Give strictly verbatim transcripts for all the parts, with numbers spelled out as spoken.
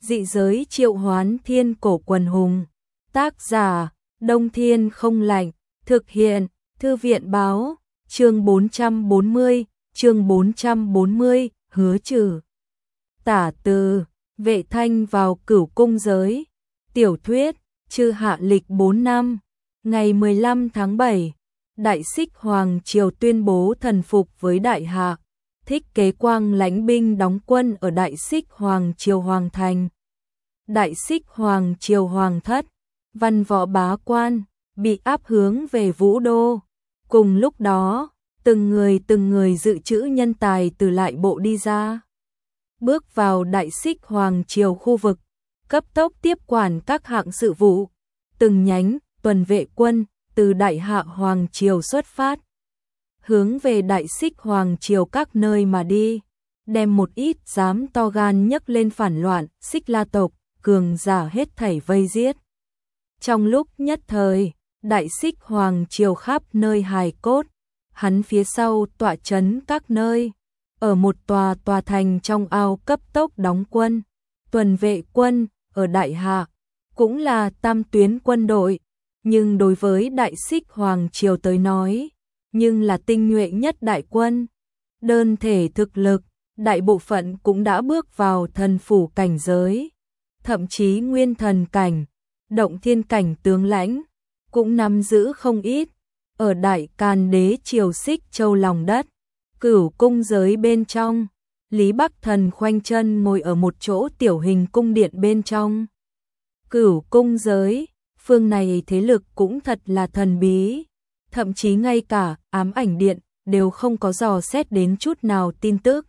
Dị giới triệu hoán thiên cổ quần hùng. Tác giả, Đông Thiên không lạnh. Thực hiện, Thư viện báo. Chương bốn trăm bốn mươi, chương bốn trăm bốn mươi, hứa trừ. Tả từ, Vệ Thanh vào Cửu Cung giới. Tiểu thuyết, Chư Hạ lịch bốn năm. Ngày mười lăm tháng bảy, Đại Xích Hoàng Triều tuyên bố thần phục với Đại Hạ. Thích Kế Quang lãnh binh đóng quân ở Đại Xích Hoàng Triều Hoàng Thành. Đại Xích Hoàng Triều Hoàng thất, văn võ bá quan, bị áp hướng về Vũ Đô. Cùng lúc đó, từng người từng người dự trữ nhân tài từ lại bộ đi ra. Bước vào Đại Xích Hoàng Triều khu vực, cấp tốc tiếp quản các hạng sự vụ. Từng nhánh, tuần vệ quân, từ Đại Hạ Hoàng Triều xuất phát. Hướng về Đại Xích Hoàng Triều các nơi mà đi. Đem một ít dám to gan nhấc lên phản loạn, Xích La tộc, cường giả hết thảy vây giết. Trong lúc nhất thời, Đại Xích Hoàng Triều khắp nơi hài cốt, hắn phía sau tọa trấn các nơi. Ở một tòa tòa thành trong ao cấp tốc đóng quân, tuần vệ quân, ở Đại Hạ, cũng là tam tuyến quân đội, nhưng đối với Đại Xích Hoàng Triều tới nói, nhưng là tinh nhuệ nhất đại quân. Đơn thể thực lực, đại bộ phận cũng đã bước vào thần phủ cảnh giới, thậm chí nguyên thần cảnh, động thiên cảnh tướng lãnh, cũng nắm giữ không ít. Ở Đại Càn Đế Triều Xích Châu lòng đất, Cửu Cung giới bên trong, Lý Bắc Thần khoanh chân ngồi ở một chỗ tiểu hình cung điện bên trong. Cửu Cung giới, phương này thế lực cũng thật là thần bí, thậm chí ngay cả ám ảnh điện đều không có dò xét đến chút nào tin tức.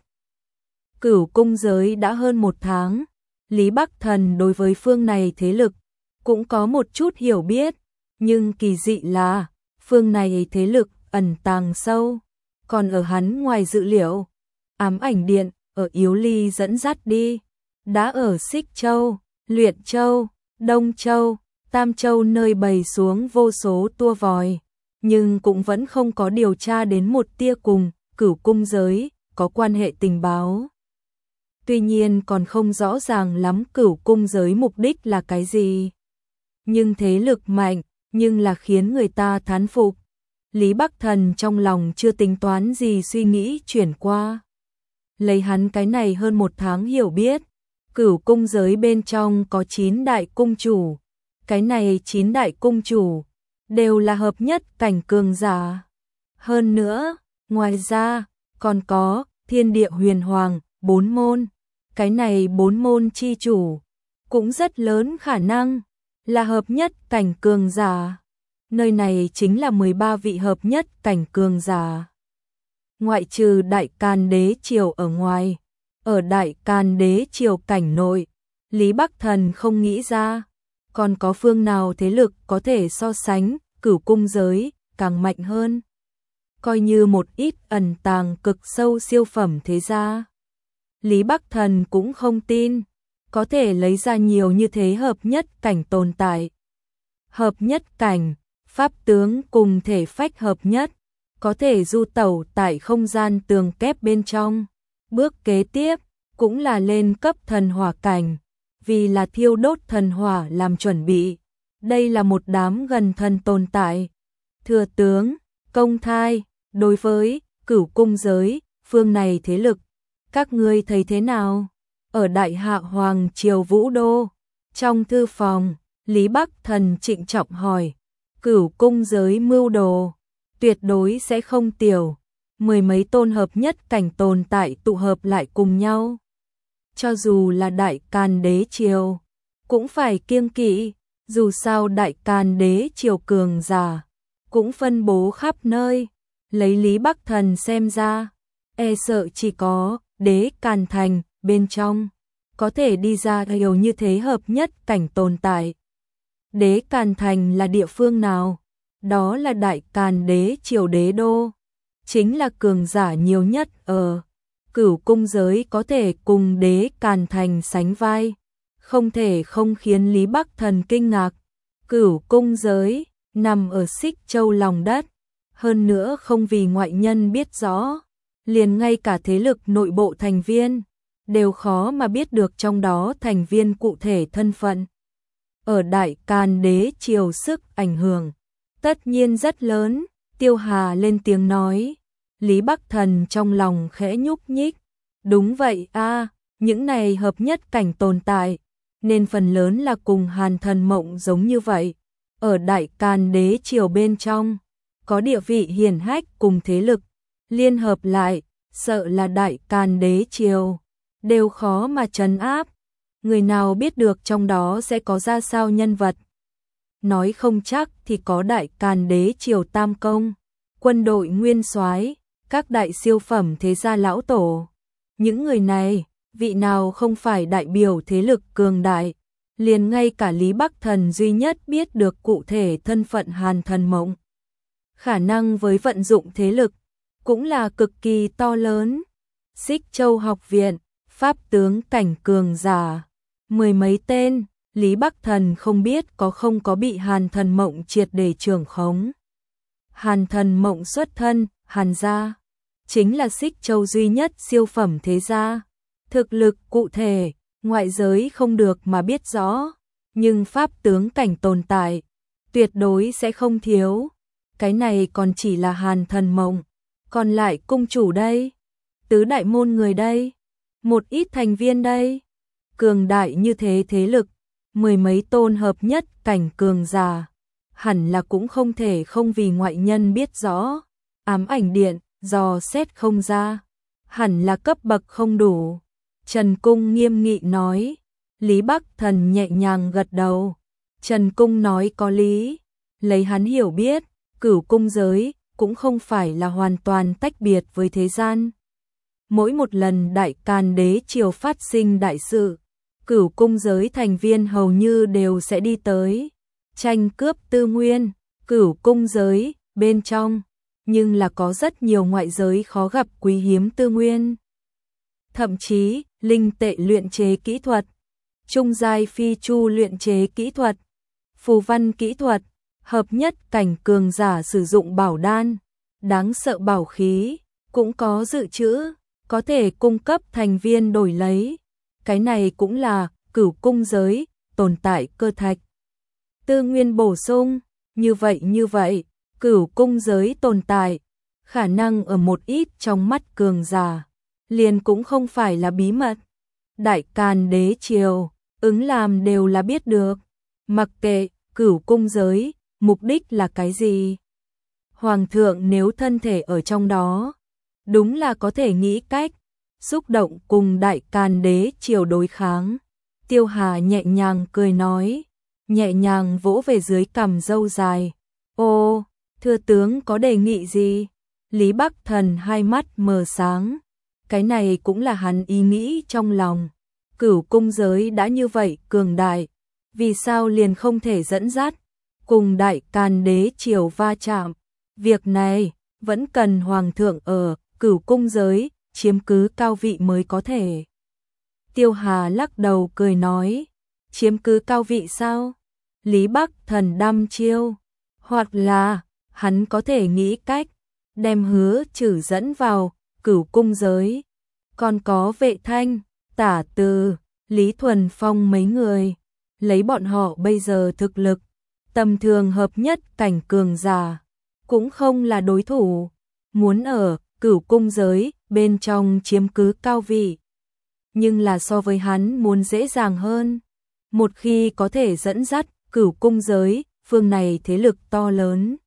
Cửu Cung giới đã hơn một tháng, Lý Bắc Thần đối với phương này thế lực cũng có một chút hiểu biết, nhưng kỳ dị là phương này thế lực ẩn tàng sâu, còn ở hắn ngoài dự liệu. Ám ảnh điện ở Yếu Ly dẫn dắt đi, đã ở Xích Châu, Luyện Châu, Đông Châu, Tam Châu nơi bày xuống vô số tua vòi, nhưng cũng vẫn không có điều tra đến một tia cùng Cửu Cung giới có quan hệ tình báo. Tuy nhiên còn không rõ ràng lắm Cửu Cung giới mục đích là cái gì. Nhưng thế lực mạnh, nhưng là khiến người ta thán phục. Lý Bắc Thần trong lòng chưa tính toán gì suy nghĩ chuyển qua. Lấy hắn cái này hơn một tháng hiểu biết, Cửu Cung giới bên trong có chín đại cung chủ. Cái này chín đại cung chủ đều là hợp nhất cảnh cường giả. Hơn nữa, ngoài ra, còn có Thiên Địa Huyền Hoàng, bốn môn. Cái này bốn môn chi chủ cũng rất lớn khả năng là hợp nhất cảnh cường giả. Nơi này chính là mười ba vị hợp nhất cảnh cường giả. Ngoại trừ Đại Càn Đế Triều ở ngoài, ở Đại Càn Đế Triều cảnh nội, Lý Bắc Thần không nghĩ ra còn có phương nào thế lực có thể so sánh Cửu Cung giới càng mạnh hơn. Coi như một ít ẩn tàng cực sâu siêu phẩm thế gia, Lý Bắc Thần cũng không tin có thể lấy ra nhiều như thế hợp nhất cảnh tồn tại. Hợp nhất cảnh, pháp tướng cùng thể phách hợp nhất, có thể du tẩu tại không gian tường kép bên trong. Bước kế tiếp cũng là lên cấp thần hỏa cảnh, vì là thiêu đốt thần hỏa làm chuẩn bị. Đây là một đám gần thần tồn tại. Thừa tướng, Công Thai, đối với Cửu Cung giới, phương này thế lực, các ngươi thấy thế nào? Ở Đại Hạ Hoàng Triều Vũ Đô, trong thư phòng, Lý Bắc Thần trịnh trọng hỏi. Cửu Cung giới mưu đồ, tuyệt đối sẽ không tiểu. Mười mấy tôn hợp nhất cảnh tồn tại tụ hợp lại cùng nhau. Cho dù là Đại Càn Đế Triều, cũng phải kiêng kỵ. Dù sao Đại Càn Đế Triều cường giả cũng phân bố khắp nơi. Lấy Lý Bắc Thần xem ra, e sợ chỉ có Đế Càn Thành bên trong có thể đi ra nhiều như thế hợp nhất cảnh tồn tại. Đế Càn Thành là địa phương nào? Đó là Đại Càn Đế Triều đế đô, chính là cường giả nhiều nhất ở Cửu Cung giới, có thể cùng Đế Càn Thành sánh vai, không thể không khiến Lý Bắc Thần kinh ngạc. Cửu Cung giới nằm ở Xích Châu lòng đất, hơn nữa không vì ngoại nhân biết rõ, liền ngay cả thế lực nội bộ thành viên đều khó mà biết được trong đó thành viên cụ thể thân phận. Ở Đại Càn đế triều sức ảnh hưởng tất nhiên rất lớn, Tiêu Hà lên tiếng nói. Lý Bắc Thần trong lòng khẽ nhúc nhích. Đúng vậy a, những này hợp nhất cảnh tồn tại, nên phần lớn là cùng Hàn Thần Mộng giống như vậy. Ở Đại Càn đế triều bên trong, có địa vị hiển hách cùng thế lực, liên hợp lại, sợ là Đại Càn đế triều, đều khó mà trấn áp. Người nào biết được trong đó sẽ có ra sao nhân vật. Nói không chắc thì có Đại Càn đế triều tam công, quân đội nguyên soái, các đại siêu phẩm thế gia lão tổ. Những người này, vị nào không phải đại biểu thế lực cường đại, liền ngay cả Lý Bắc Thần duy nhất biết được cụ thể thân phận Hàn Thần Mộng. Khả năng với vận dụng thế lực, cũng là cực kỳ to lớn. Xích Châu học viện, pháp tướng cảnh cường giả, mười mấy tên, Lý Bắc Thần không biết có không có bị Hàn Thần Mộng triệt để trưởng khống. Hàn Thần Mộng xuất thân, Hàn gia, chính là Xích Châu duy nhất siêu phẩm thế gia. Thực lực cụ thể, ngoại giới không được mà biết rõ, nhưng pháp tướng cảnh tồn tại, tuyệt đối sẽ không thiếu. Cái này còn chỉ là Hàn Thần Mộng, còn lại cung chủ đây, tứ đại môn người đây, một ít thành viên đây. Cường đại như thế thế lực, mười mấy tôn hợp nhất cảnh cường giả, hẳn là cũng không thể không vì ngoại nhân biết rõ. Ám ảnh điện, dò xét không ra, hẳn là cấp bậc không đủ. Trần Cung nghiêm nghị nói. Lý Bắc Thần nhẹ nhàng gật đầu. Trần Cung nói có lý, lấy hắn hiểu biết, Cửu cung giới cũng không phải là hoàn toàn tách biệt với thế gian. Mỗi một lần Đại Càn đế triều phát sinh đại sự, Cửu cung giới thành viên hầu như đều sẽ đi tới tranh cướp tư nguyên. Cửu cung giới bên trong, nhưng là có rất nhiều ngoại giới khó gặp quý hiếm tư nguyên. Thậm chí, linh tệ luyện chế kỹ thuật, trung giai phi chu luyện chế kỹ thuật, phù văn kỹ thuật, hợp nhất cảnh cường giả sử dụng bảo đan, đáng sợ bảo khí, cũng có dự trữ, có thể cung cấp thành viên đổi lấy. Cái này cũng là Cửu cung giới tồn tại cơ thạch. Tư nguyên bổ sung, như vậy như vậy, Cửu cung giới tồn tại, khả năng ở một ít trong mắt cường giả, liền cũng không phải là bí mật. Đại Càn đế triều, ứng làm đều là biết được, mặc kệ Cửu cung giới, mục đích là cái gì. Hoàng thượng nếu thân thể ở trong đó, đúng là có thể nghĩ cách, xúc động cùng Đại Càn đế triều đối kháng. Tiêu Hà nhẹ nhàng cười nói, nhẹ nhàng vỗ về dưới cằm râu dài. Ô, thưa tướng có đề nghị gì? Lý Bắc Thần hai mắt mờ sáng. Cái này cũng là hắn ý nghĩ trong lòng. Cửu cung giới đã như vậy cường đại, vì sao liền không thể dẫn dắt cùng Đại Càn đế triều va chạm? Việc này vẫn cần hoàng thượng ở Cửu cung giới chiếm cứ cao vị mới có thể. Tiêu Hà lắc đầu cười nói, chiếm cứ cao vị sao? Lý Bắc Thần đăm chiêu, hoặc là hắn có thể nghĩ cách đem Hứa Trừ dẫn vào Cửu cung giới, còn có Vệ Thanh, Tả Từ, Lý Thuần Phong mấy người, lấy bọn họ bây giờ thực lực, tầm thường hợp nhất cảnh cường giả, cũng không là đối thủ. Muốn ở Cửu cung giới bên trong chiếm cứ cao vị, nhưng là so với hắn muốn dễ dàng hơn. Một khi có thể dẫn dắt Cửu cung giới, phương này thế lực to lớn,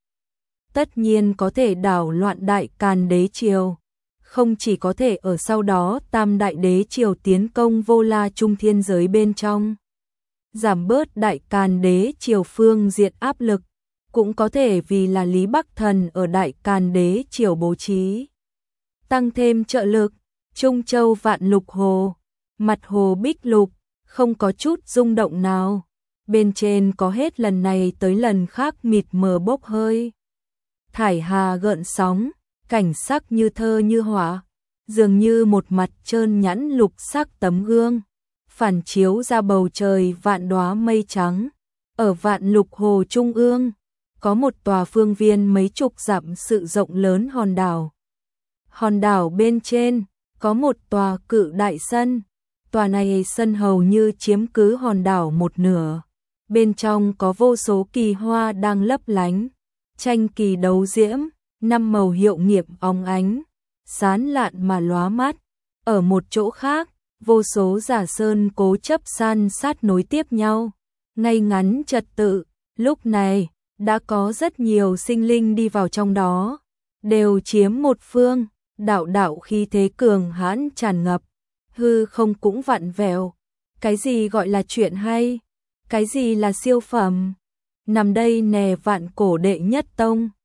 tất nhiên có thể đảo loạn Đại Càn đế triều, không chỉ có thể ở sau đó Tam đại đế triều tiến công Vô La Trung thiên giới bên trong, giảm bớt Đại Càn đế triều phương diện áp lực, cũng có thể vì là Lý Bắc Thần ở Đại Càn đế triều bố trí, tăng thêm trợ lực. Trung Châu Vạn Lục Hồ, mặt hồ bích lục, không có chút rung động nào, bên trên có hết lần này tới lần khác mịt mờ bốc hơi. Thải hà gợn sóng, cảnh sắc như thơ như họa, dường như một mặt trơn nhẵn lục sắc tấm gương, phản chiếu ra bầu trời vạn đóa mây trắng. Ở Vạn Lục Hồ trung ương, có một tòa phương viên mấy chục dặm sự rộng lớn hòn đảo. Hòn đảo bên trên, có một tòa cự đại sân, Tòa này sân hầu như chiếm cứ hòn đảo một nửa. Bên trong có vô số kỳ hoa đang lấp lánh, tranh kỳ đấu diễm, năm màu hiệu nghiệm óng ánh, sáng lạn mà lóa mắt. Ở một chỗ khác, vô số giả sơn cố chấp san sát nối tiếp nhau, ngay ngắn trật tự. Lúc này, đã có rất nhiều sinh linh đi vào trong đó, đều chiếm một phương, đạo đạo khí thế cường hãn tràn ngập, hư không cũng vặn vẹo. Cái gì gọi là chuyện hay? Cái gì là siêu phẩm? Nằm đây nè vạn cổ đệ nhất tông,